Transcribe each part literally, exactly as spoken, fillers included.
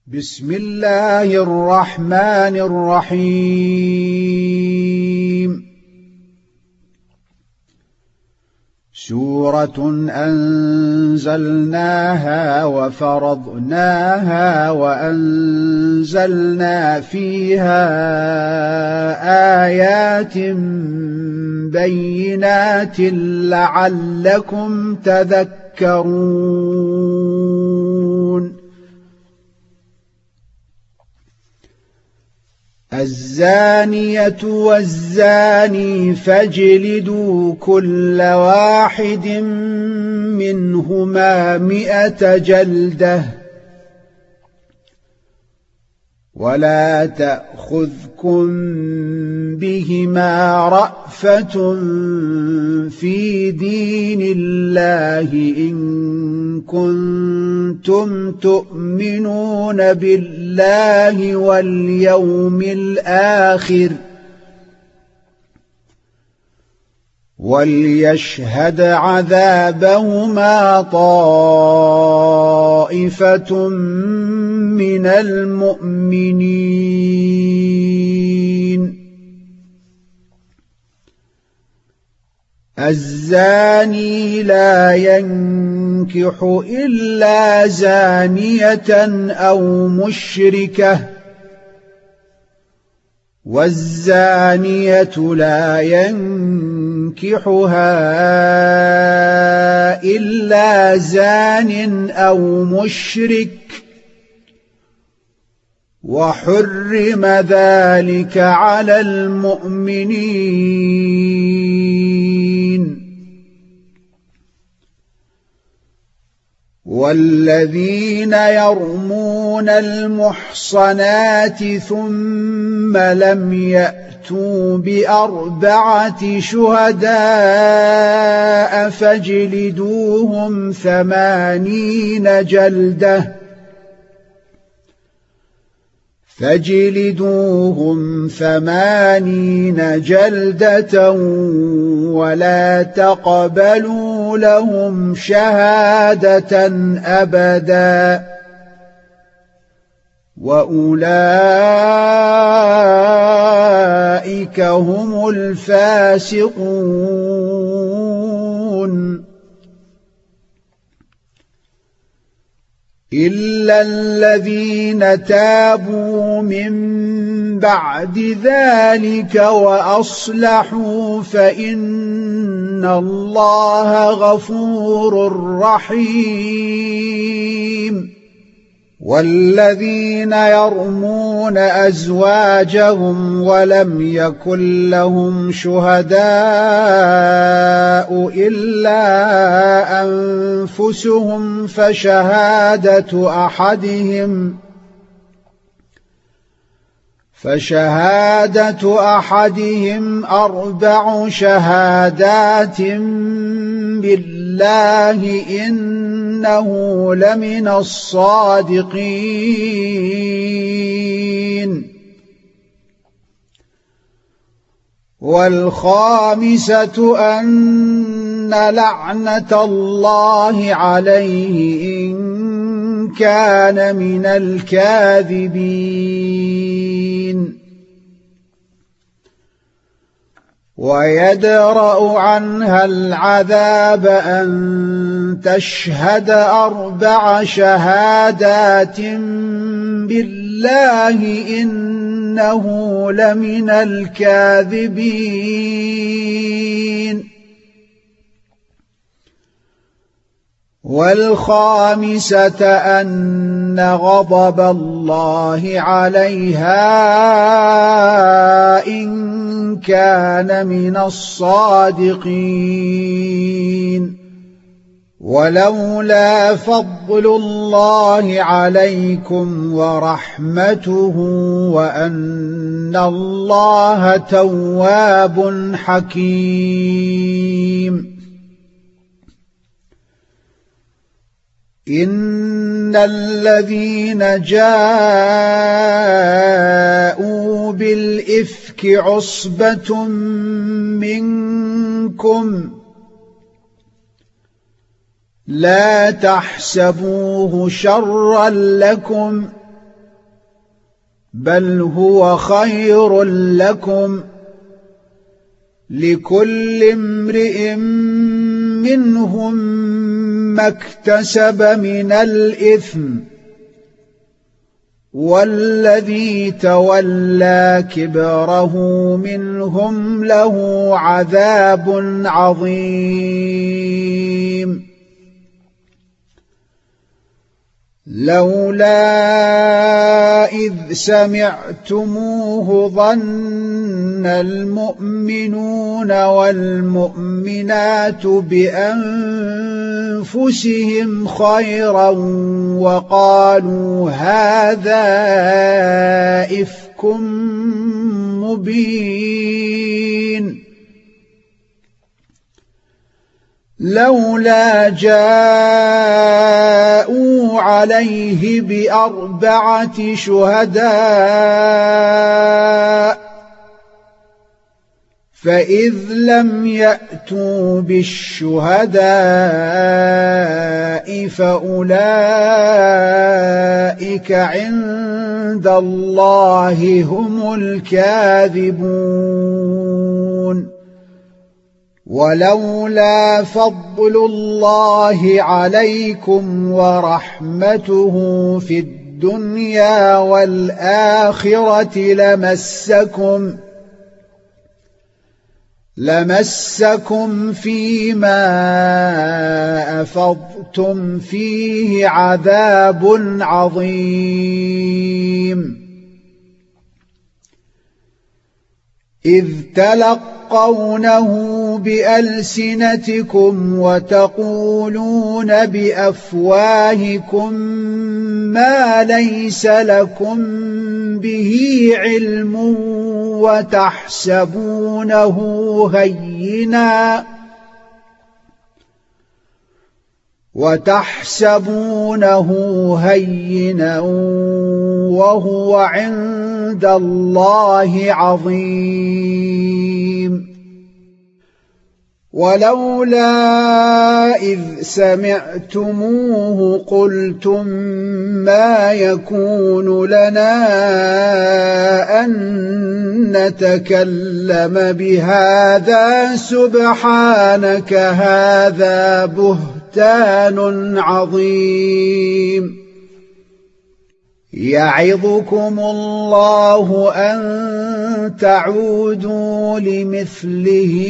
بسم الله الرحمن الرحيم. سورة أنزلناها وفرضناها وأنزلنا فيها آيات بينات لعلكم تذكرون. الزانية والزاني فاجلدوا كل واحد منهما مئة جلدة ولا تأخذكم بهما رأفة في دين الله إن كنتم تؤمنون بالله واليوم الآخر وليشهد عذابهما طائفة من المؤمنين. الزاني لا ينكح إلا زانية أو مشركة والزانية لا ينكحها إلا زان أو مشرك وحرم ذلك على المؤمنين. والذين يرمون المحصنات ثم لم يأتوا بأربعة شهداء فاجلدوهم ثمانين جلدة فاجلدوهم ثمانين جلدة ولا تقبلوا لهم شهادة أبدا وأولئك هم الفاسقون. إلا الذين تابوا من بعد ذلك وأصلحوا فإن الله غفور رحيم. والذين يرمون أزواجهم ولم يكن لهم شهداء إلا أنفسهم فشهادة أحدهم فشهادة أحدهم أربع شهادات بالله إنه لمن الصادقين. والخامسة أن لعنة الله عليه إن كان من الكاذبين. ويدرأ عنها العذاب أن تشهد أربع شهادات بالله إنه لمن الكاذبين. والخامسة أن غضب الله عليها إن كان من الصادقين. ولولا فضل الله عليكم ورحمته وأن الله تواب حكيم. إن الذين جاءوا بالإفك عصبة منكم لا تحسبوه شرا لكم بل هو خير لكم لكل امرئ منهم ما اكتسب من الإثم والذي تولى كبره منهم له عذاب عظيم لولا إذ سمعتموه ظن المؤمنون والمؤمنات بأنفسهم خيرا وقالوا هذا إفك مبين لولا جاءوا عليه بأربعة شهداء فإذ لم يأتوا بالشهداء فأولئك عند الله هم الكاذبون ولولا فضل الله عليكم ورحمته في الدنيا والآخرة لمسكم لمسكم فيما أفضتم فيه عذاب عظيم إذ تلقونه بألسنتكم وتقولون بأفواهكم ما ليس لكم به علم وتحسبونه هينا وتحسبونه هينا وهو عند الله عظيم ولولا إذ سمعتموه قلتم ما يكون لنا أن نتكلم بهذا سبحانك هذا بهتان عظيم يعظكم الله أن تعودوا لمثله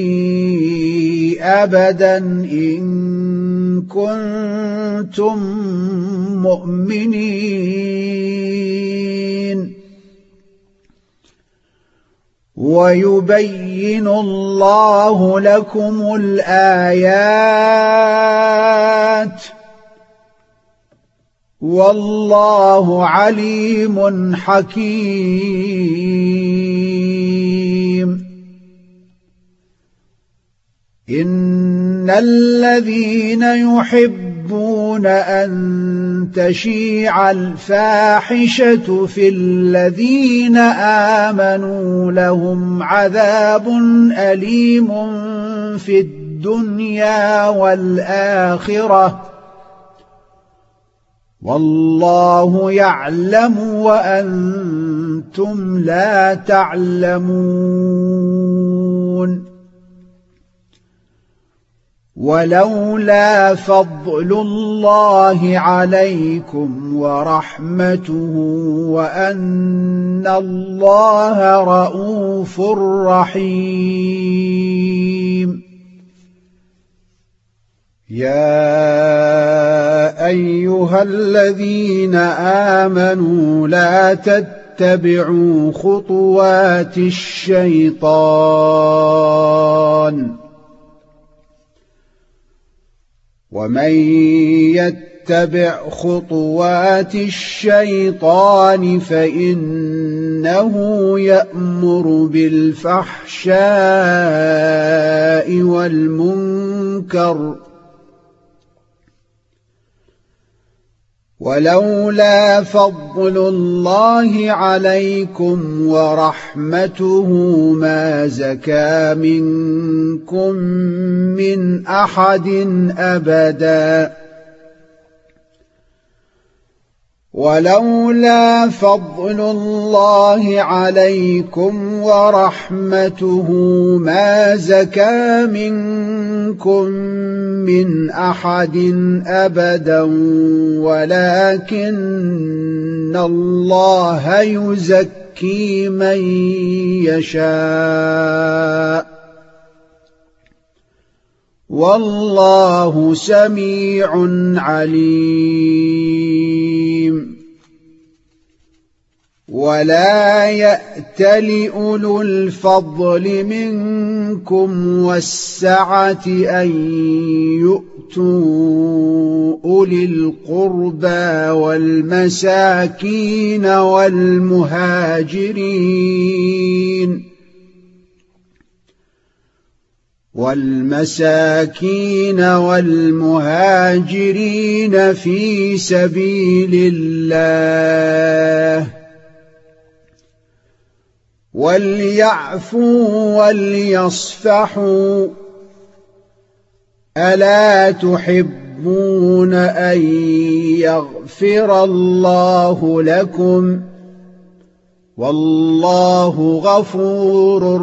أبدا إن كنتم مؤمنين ويبين الله لكم الآيات والله عليم حكيم إن الذين يحبون أن تشيع الفاحشة في الذين آمنوا لهم عذاب أليم في الدنيا والآخرة والله يعلم وأنتم لا تعلمون ولولا فضل الله عليكم ورحمته وأن الله رءوف رحيم يا أيها الذين آمنوا لا تتبعوا خطوات الشيطان ومن يتبع خطوات الشيطان فإنه يأمر بالفحشاء والمنكر ولولا فضل الله عليكم ورحمته ما زكى منكم من أحد أبدا ولولا فضل الله عليكم ورحمته ما زكى منكم من أحد أبدا ولكن الله يزكي من يشاء والله سميع عليم. ولا يأتل أولو الفضل منكم والسعة أن يؤتوا أولي القربى والمساكين والمهاجرين والمساكين والمهاجرين في سبيل الله وليعفوا وليصفحوا ألا تحبون أن يغفر الله لكم والله غفور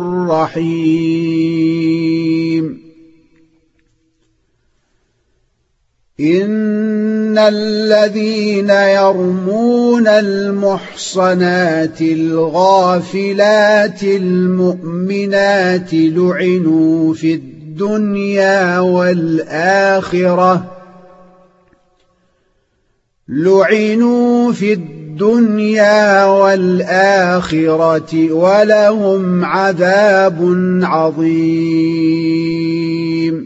رحيم. إن الذين يرمون المحصنات الغافلات المؤمنات لعنوا في الدنيا والآخرة لعنوا في الدنيا الدنيا والآخرة ولهم عذاب عظيم.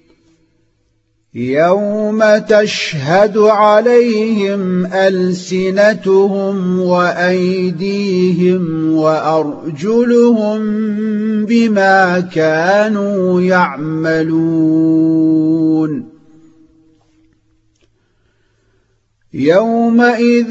يوم تشهد عليهم ألسنتهم وأيديهم وأرجلهم بما كانوا يعملون. يومئذ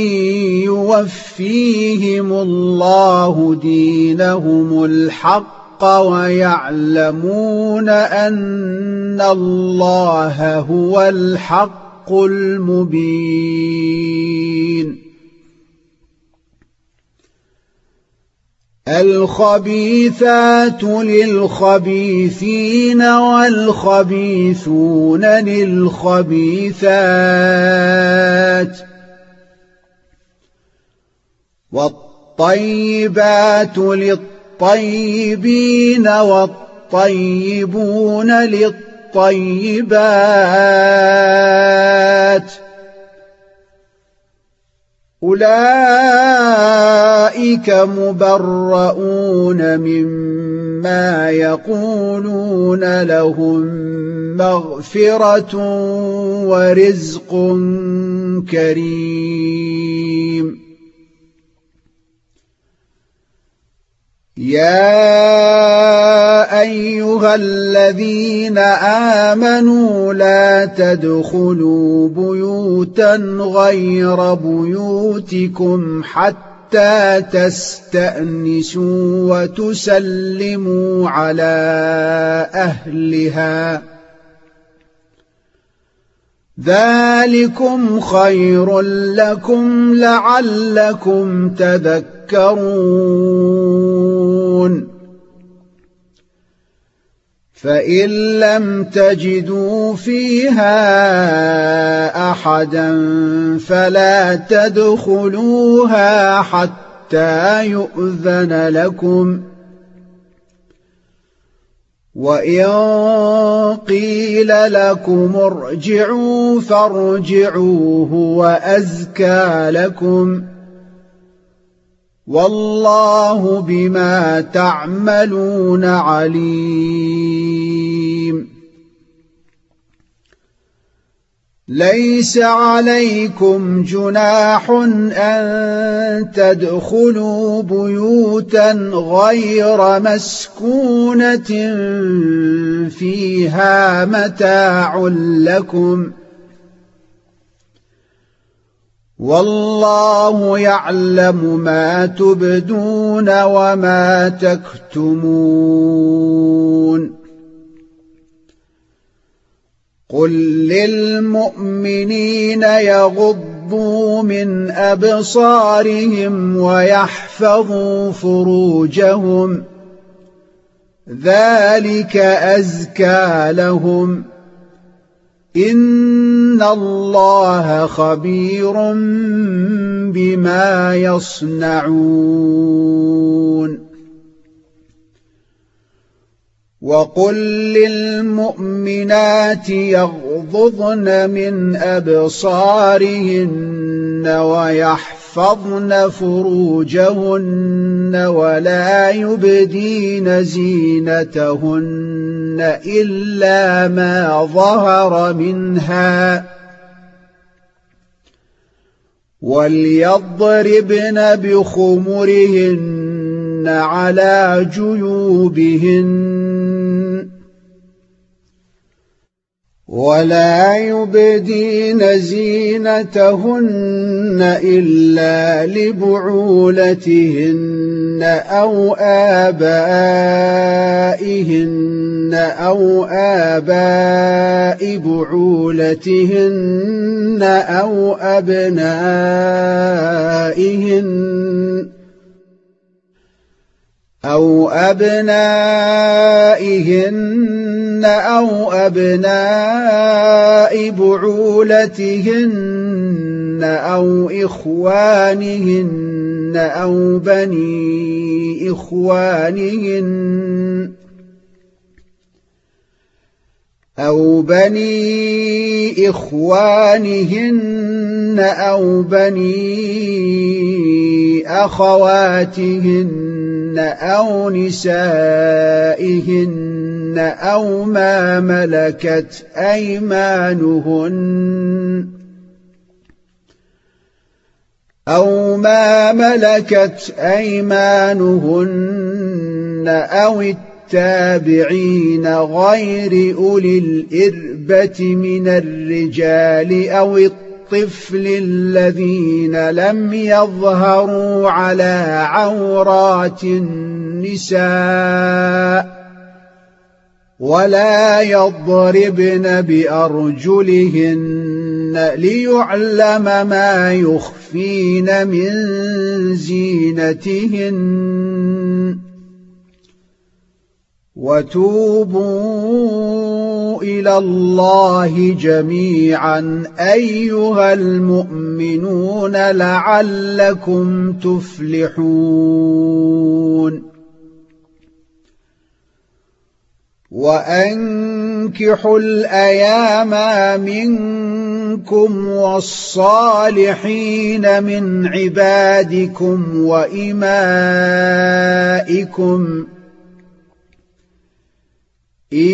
يوفيهم الله دينهم الحق ويعلمون أن الله هو الحق المبين. الخبيثات للخبيثين والخبيثون للخبيثات والطيبات للطيبين والطيبون للطيبات أولئك مبرؤون مما يقولون لهم مغفرة ورزق كريم. يا أيها الذين آمنوا لا تدخلوا بيوتا غير بيوتكم حتى تستأنسوا وتسلموا على أهلها ذلكم خير لكم لعلكم تذكرون. فإن لم تجدوا فيها أحدا فلا تدخلوها حتى يؤذن لكم وإن قيل لكم ارجعوا فارجعوا هو أزكى لكم والله بما تعملون عليم. ليس عليكم جناح أن تدخلوا بيوتا غير مسكونة فيها متاع لكم والله يعلم ما تبدون وما تكتمون. قل للمؤمنين يغضوا يغضوا من أبصارهم ويحفظوا فروجهم ذلك أزكى لهم إن الله خبير بما يصنعون وقل للمؤمنات يغضضن من أبصارهن ويحفظن فروجهن ولا يبدين زينتهن إلا ما ظهر منها وليضربن بخمرهن على جيوبهن ولا يبدين زينتهن إلا لبعولتهن أو آبائهن أو آباء بعولتهن أو أبنائهن أو أبنائهن أو أبناء بعولتهن أو إخوانهن أو بني إخوانهن أو بني إخوانهن أو بني أخواتهن أو نسائهن أو ما ملكت أيمانهن أو ما ملكت أيمانهن أو التابعين غير أولي الإربة من الرجال أو الطفل الذين لم يظهروا على عورات النساء ولا يضربن بأرجلهن ليعلم ما يخفين من زينتهن وتوبوا إلى الله جميعا أيها المؤمنون لعلكم تفلحون وأنكحوا الأيام منكم والصالحين من عبادكم وإمائكم إن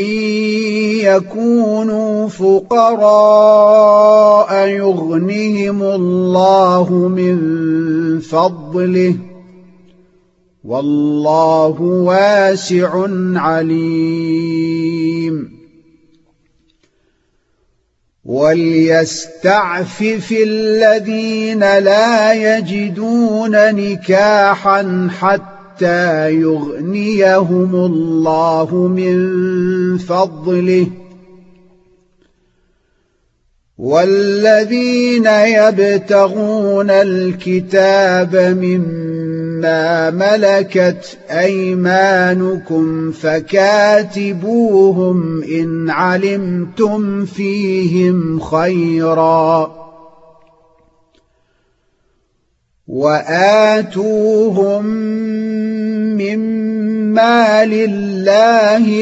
يكونوا فقراء يغنهم الله من فضله والله واسع عليم وليستعفف الذين لا يجدون نكاحا حتى يغنيهم الله من فضله والذين يبتغون الكتاب مما ملكت أيمانكم فكاتبوهم إن علمتم فيهم خيرا وآتوهم مما لله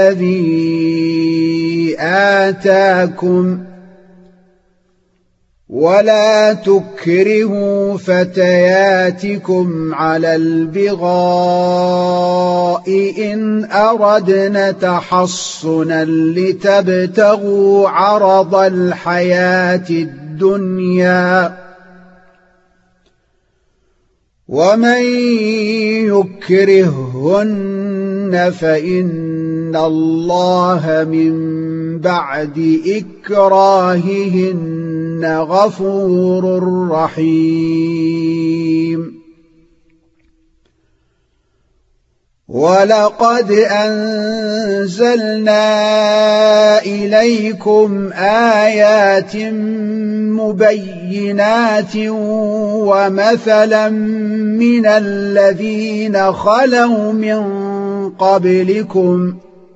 الذي آتاكم ولا تكرهوا فتياتكم على البغاء إن أردنا تحصنا لتبتغوا عرض الحياة الدنيا ومن يكرههن فإن الله من بعد إكراههن غفور رحيم ولقد أنزلنا إليكم آيات مبينات ومثلا من الذين خلوا من قبلكم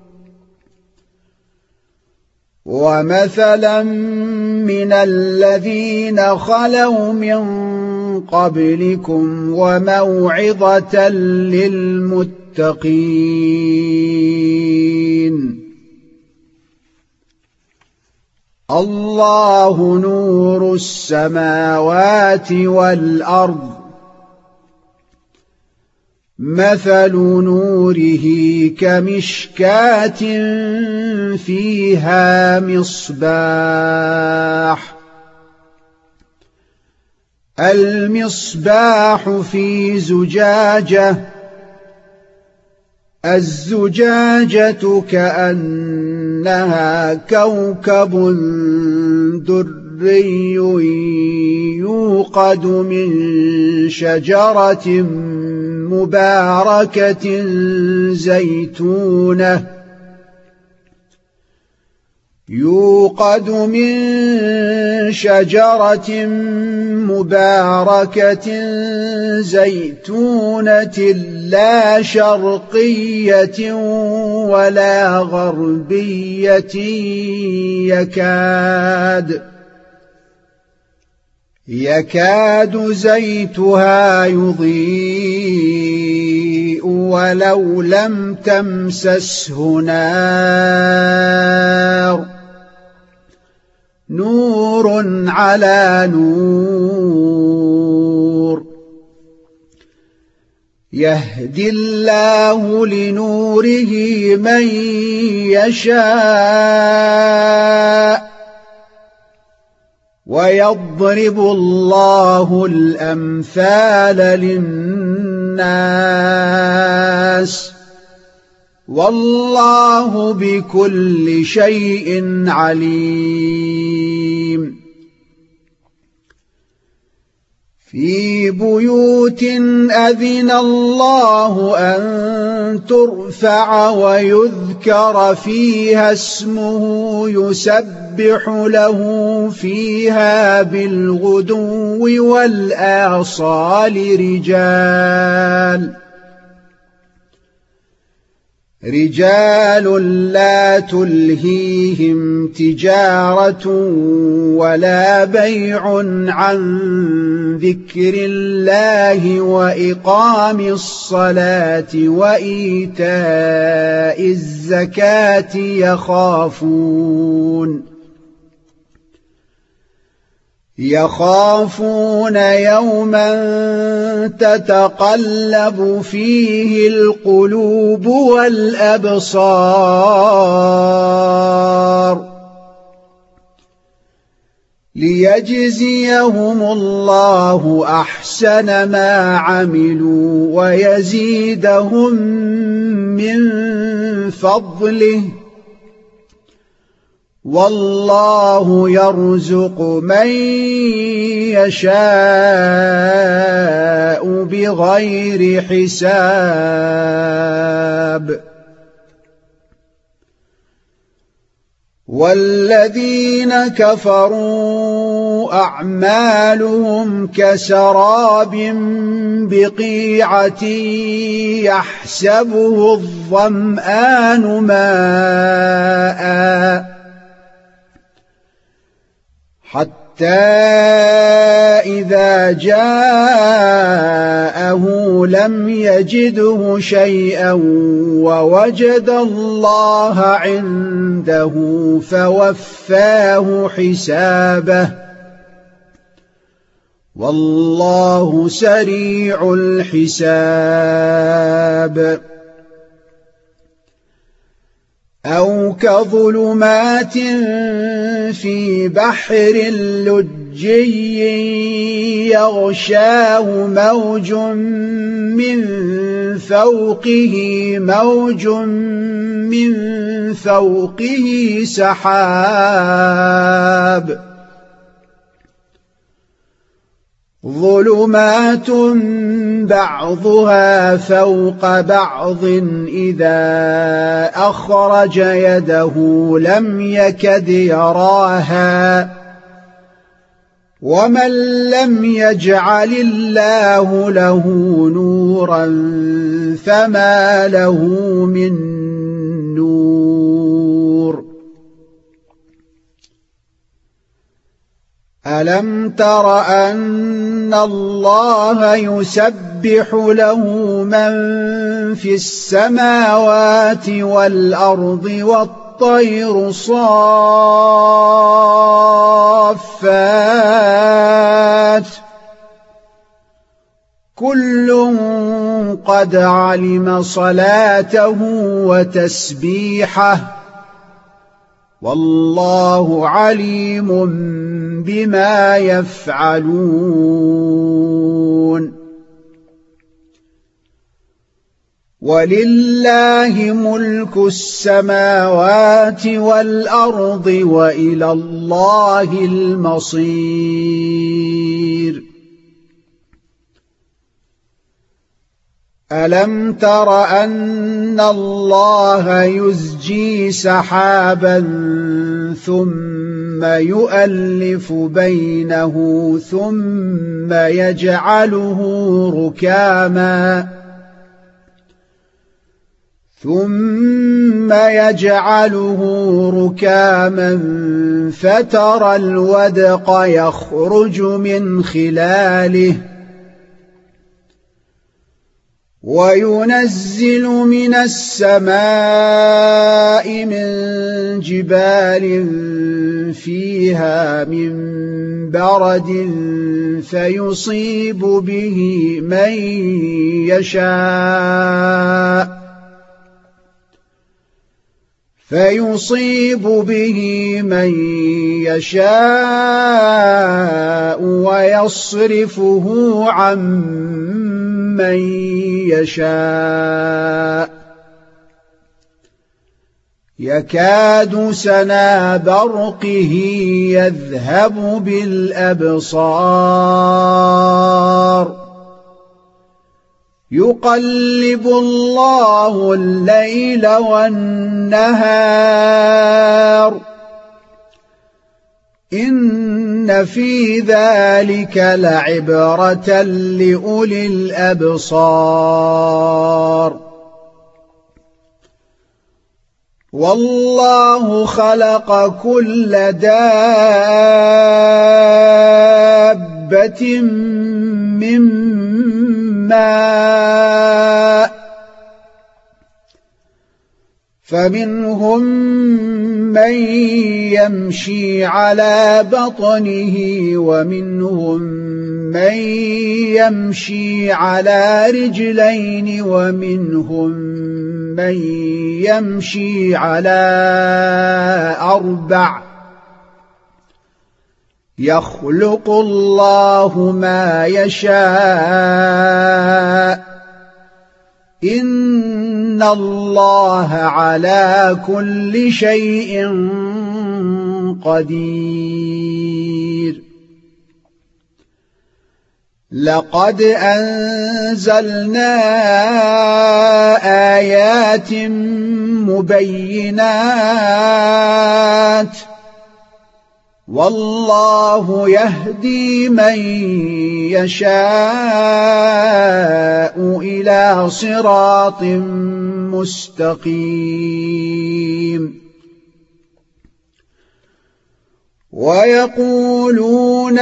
ومثلا من الذين خلوا من قبلكم وموعظة للمتقين. الله نور السماوات والأرض، مثل نوره كمشكاة فيها مصباح، المصباح في زجاجة، الزجاجة كأنها كوكب دري يوقد من شجرة مباركة زيتونة يوقد من شجرة مباركة زيتونة لا شرقية ولا غربية يكاد يكاد زيتها يضيء ولو لم تمسسه نار، نور على نور، يهدي الله لنوره من يشاء ويضرب الله الأمثال للناس والله بكل شيء عليم. في بيوت أذن الله أن ترفع ويذكر فيها اسمه يسبح له فيها بالغدو والآصال رجال رجال لا تلهيهم تجارة ولا بيع عن ذكر الله وإقام الصلاة وإيتاء الزكاة يخافون يخافون يوما تتقلب فيه القلوب والأبصار ليجزيهم الله أحسن ما عملوا ويزيدهم من فضله والله يرزق من يشاء بغير حساب. والذين كفروا أعمالهم كسراب بقيعة يحسبه الظمآن ماءً حتى إذا جاءه لم يجده شيئا ووجد الله عنده فوفاه حسابه والله سريع الحساب. أو كظلمات في بحر لجي يغشاه موج من فوقه موج من فوقه سحاب ظلمات بعضها فوق بعض إذا أخرج يده لم يكد يراها ومن لم يجعل الله له نورا فما له من نور ألم تر أن الله يسبح له من في السماوات والأرض والطير صافات كل قد علم صلاته وتسبيحه والله عليم بما يفعلون ولله ملك السماوات والأرض وإلى الله المصير ألم تر أن الله يزجي سحابا ثم يؤلف بينه ثم يجعله ركاما ثم يجعله ركاما فترى الودق يخرج من خلاله وينزل من السماء من جبال فيها من برد فيصيب به من يشاء فيصيب به من يشاء ويصرفه عن من يشاء يكاد سنا برقه يذهب بالأبصار يقلب الله الليل والنهار إن في ذلك لعبرة لأولي الأبصار والله خلق كل دابة من ماء فمنهم من يمشي على بطنه ومنهم من يمشي على رجلين ومنهم من يمشي على أربع يخلق الله ما يشاء إن الله على كل شيء قدير لقد أنزلنا آيات مبينات والله يهدي من يشاء إلى صراط مستقيم ويقولون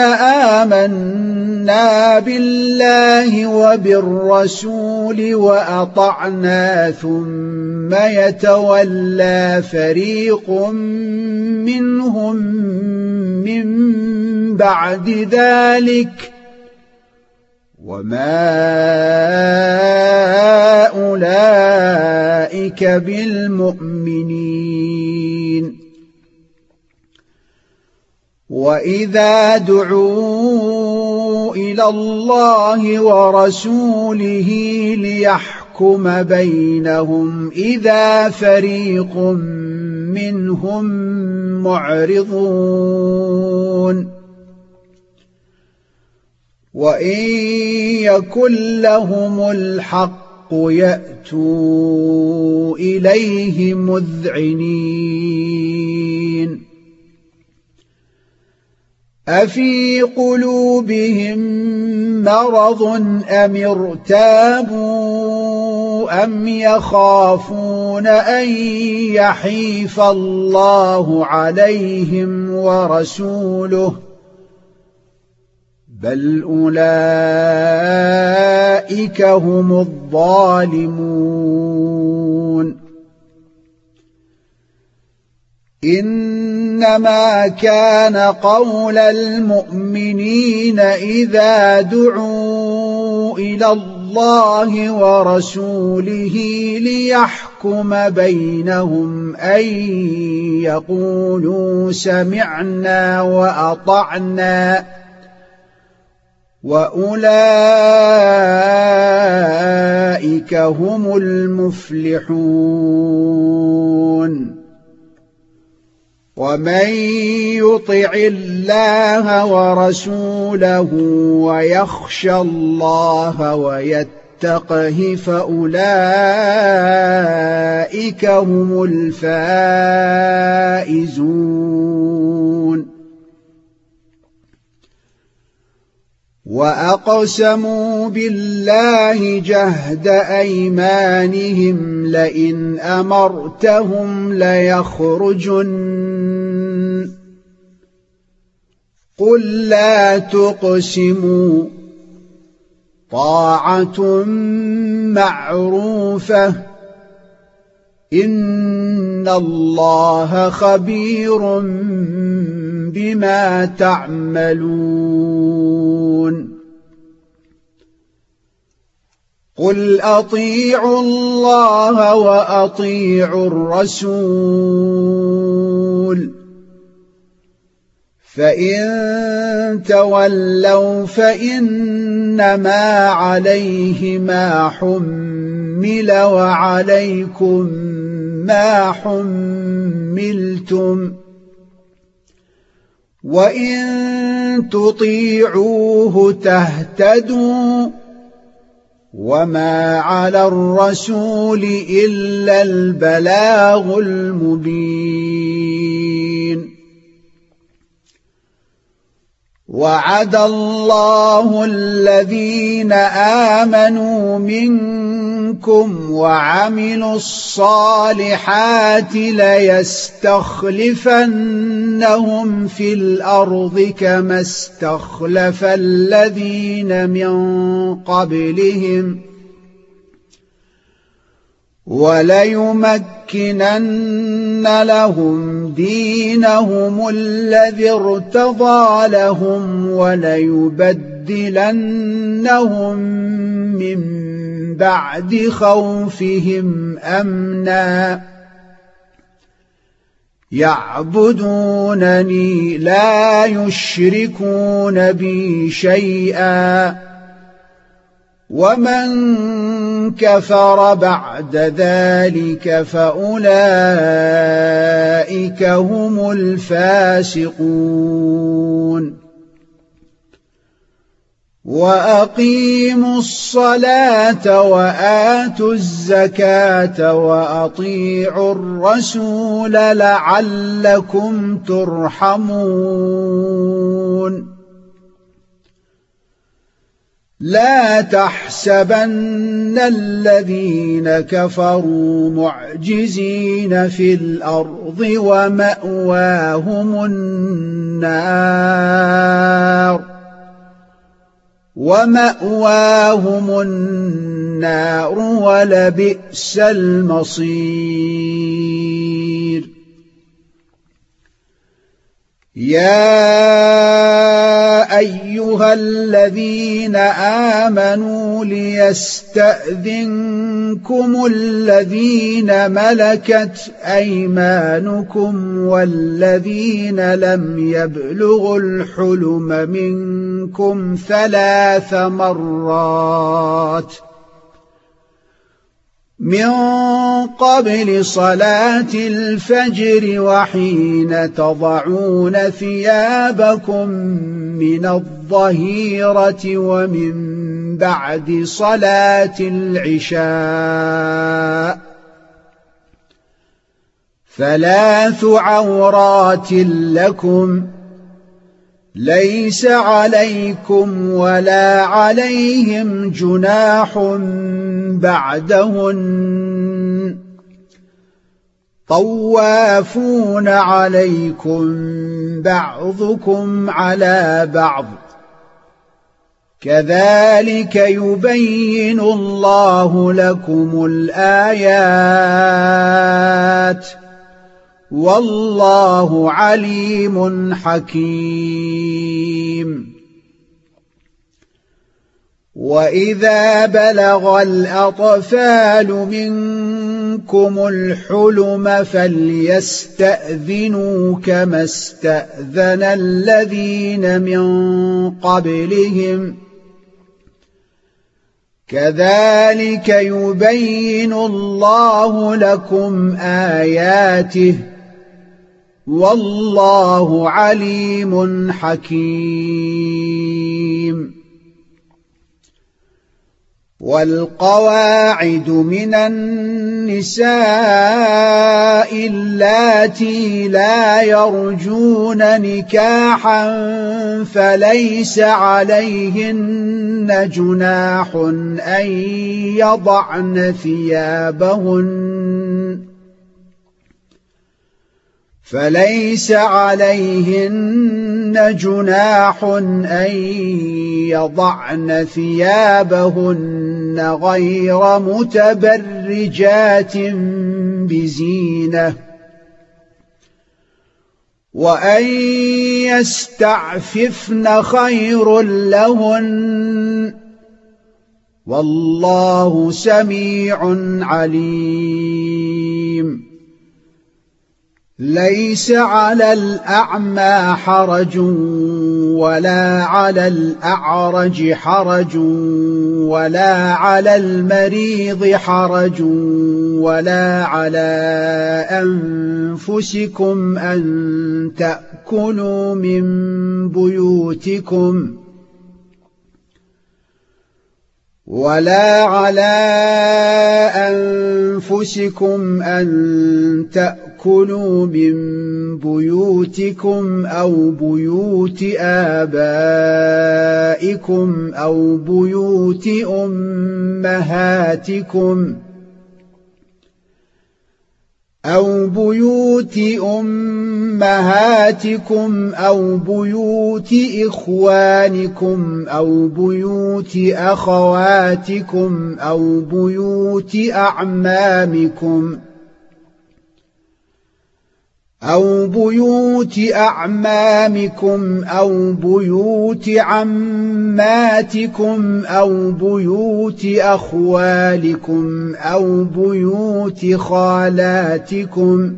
آمنا بالله وبالرسول وأطعنا ثم يتولى فريق منهم من بعد ذلك وما أولئك بالمؤمنين وإذا دعوا إلى الله ورسوله ليحكم بينهم إذا فريق منهم معرضون وإن يكن لهم الحق يأتوا إليه مذعنين أفي قلوبهم مرض أم ارتابوا أم يخافون أن يحيف الله عليهم ورسوله بل أولئك هم الظالمون إنما كان قول المؤمنين إذا دعوا إلى الله ورسوله ليحكم بينهم أن يقولوا سمعنا وأطعنا وأولئك هم المفلحون ومن يطع الله ورسوله ويخشى الله ويتقه فأولئك هم الفائزون وأقسموا بالله جهد أيمانهم لئن أمرتهم ليخرجن قل لا تقسموا طاعة معروفة إن الله خبير بما تعملون قل أطيعوا الله وأطيعوا الرسول فإن تولوا فإنما عليه ما حمل وعليكم ما حملتم وإن تطيعوه تهتدوا وما على الرسول إلا البلاغ المبين وعد الله الذين آمنوا منكم وعملوا الصالحات ليستخلفنهم في الأرض كما استخلف الذين من قبلهم وليمكنن لهم دينهم الذي ارتضى لهم وليبدلنهم من بعد خوفهم أمنا يعبدونني لا يشركون بي شيئا ومن كفر بعد ذلك فأولئك هم الفاسقون وأقيموا الصلاة وآتوا الزكاة وأطيعوا الرسول لعلكم ترحمون لا تحسبن الذين كفروا معجزين في الأرض ومأواهم النار ومأواهم النار ولبئس المصير يا أيها الذين آمنوا ليستأذنكم الذين ملكت أيمانكم والذين لم يبلغوا الحلم منكم ثلاث مرات من قبل صلاة الفجر وحين تضعون ثيابكم من الظهيرة ومن بعد صلاة العشاء ثلاث عورات لكم ليس عليكم ولا عليهم جناح بعدهن طوافون عليكم بعضكم على بعض كذلك يبين الله لكم الآيات والله عليم حكيم. وإذا بلغ الأطفال منكم الحلم فليستأذنوا كما استأذن الذين من قبلهم كذلك يبين الله لكم آياته والله عليم حكيم. والقواعد من النساء اللاتي لا يرجون نكاحا فليس عليهن جناح أن يضعن ثيابهن فليس عليهن جناح أن يضعن ثيابهن غير متبرجات بزينة وأن يستعففن خير لهن والله سميع عليم. ليس على الأعمى حرج ولا على الأعرج حرج ولا على المريض حرج ولا على أنفسكم أن تأكلوا من بيوتكم ولا على أنفسكم أن تأكلوا من بيوتكم أو بيوت آبائكم أو بيوت أمهاتكم أو بيوت أمهاتكم أو بيوت إخوانكم أو بيوت أخواتكم أو بيوت أعمامكم أو بيوت أعمامكم أو بيوت عماتكم أو بيوت أخوالكم أو بيوت خالاتكم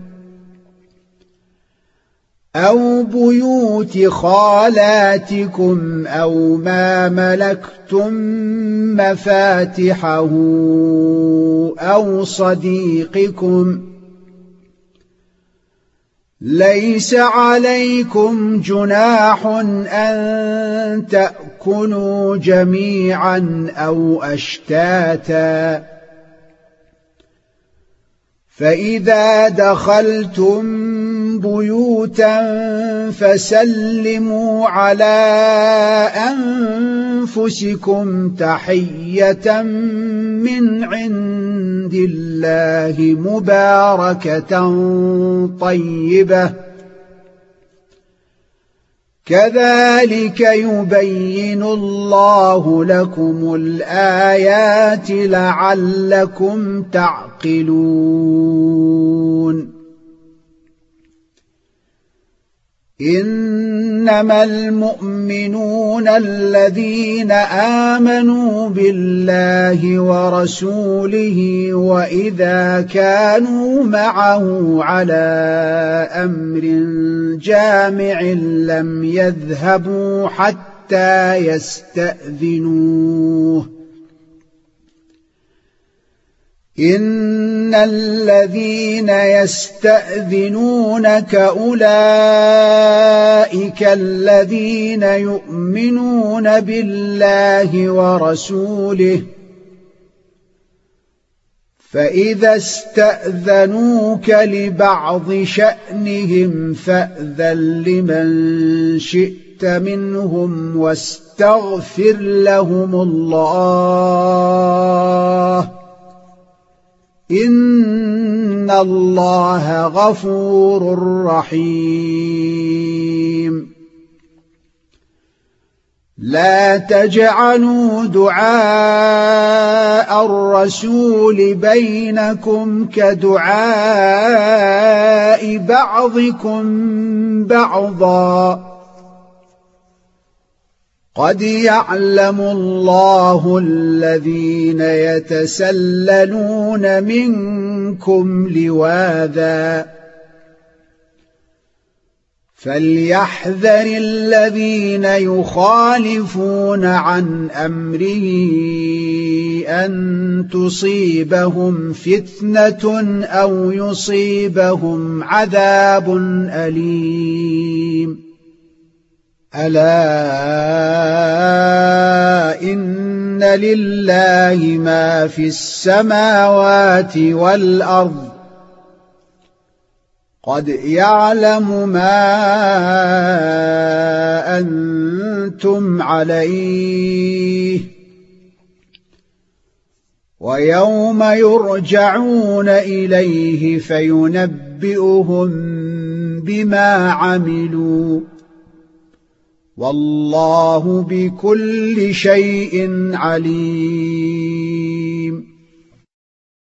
أو بيوت خالاتكم أو ما ملكتم مفاتحه أو صديقكم ليس عليكم جناح أن تأكلوا جميعا أو أشتاتا فإذا دخلتم بيوتا فسلموا على أنفسكم تحية من عند الله مباركة طيبة كذلك يبين الله لكم الآيات لعلكم تعقلون. إنما المؤمنون الذين آمنوا بالله ورسوله وإذا كانوا معه على أمر جامع لم يذهبوا حتى يستأذنوه إن الذين يستأذنونك أولئك الذين يؤمنون بالله ورسوله، فإذا استأذنوك لبعض شأنهم فأذن لمن شئت منهم واستغفر لهم الله، إن الله غفور رحيم. لا تجعلوا دعاء الرسول بينكم كدعاء بعضكم بعضا، قد يعلم الله الذين يتسللون منكم لواذا، فليحذر الذين يخالفون عن أمره أن تصيبهم فتنة أو يصيبهم عذاب أليم. ألا إن لله ما في السماوات والأرض، قد يعلم ما أنتم عليه، ويوم يرجعون إليه فينبئهم بما عملوا، والله بكل شيء عليم.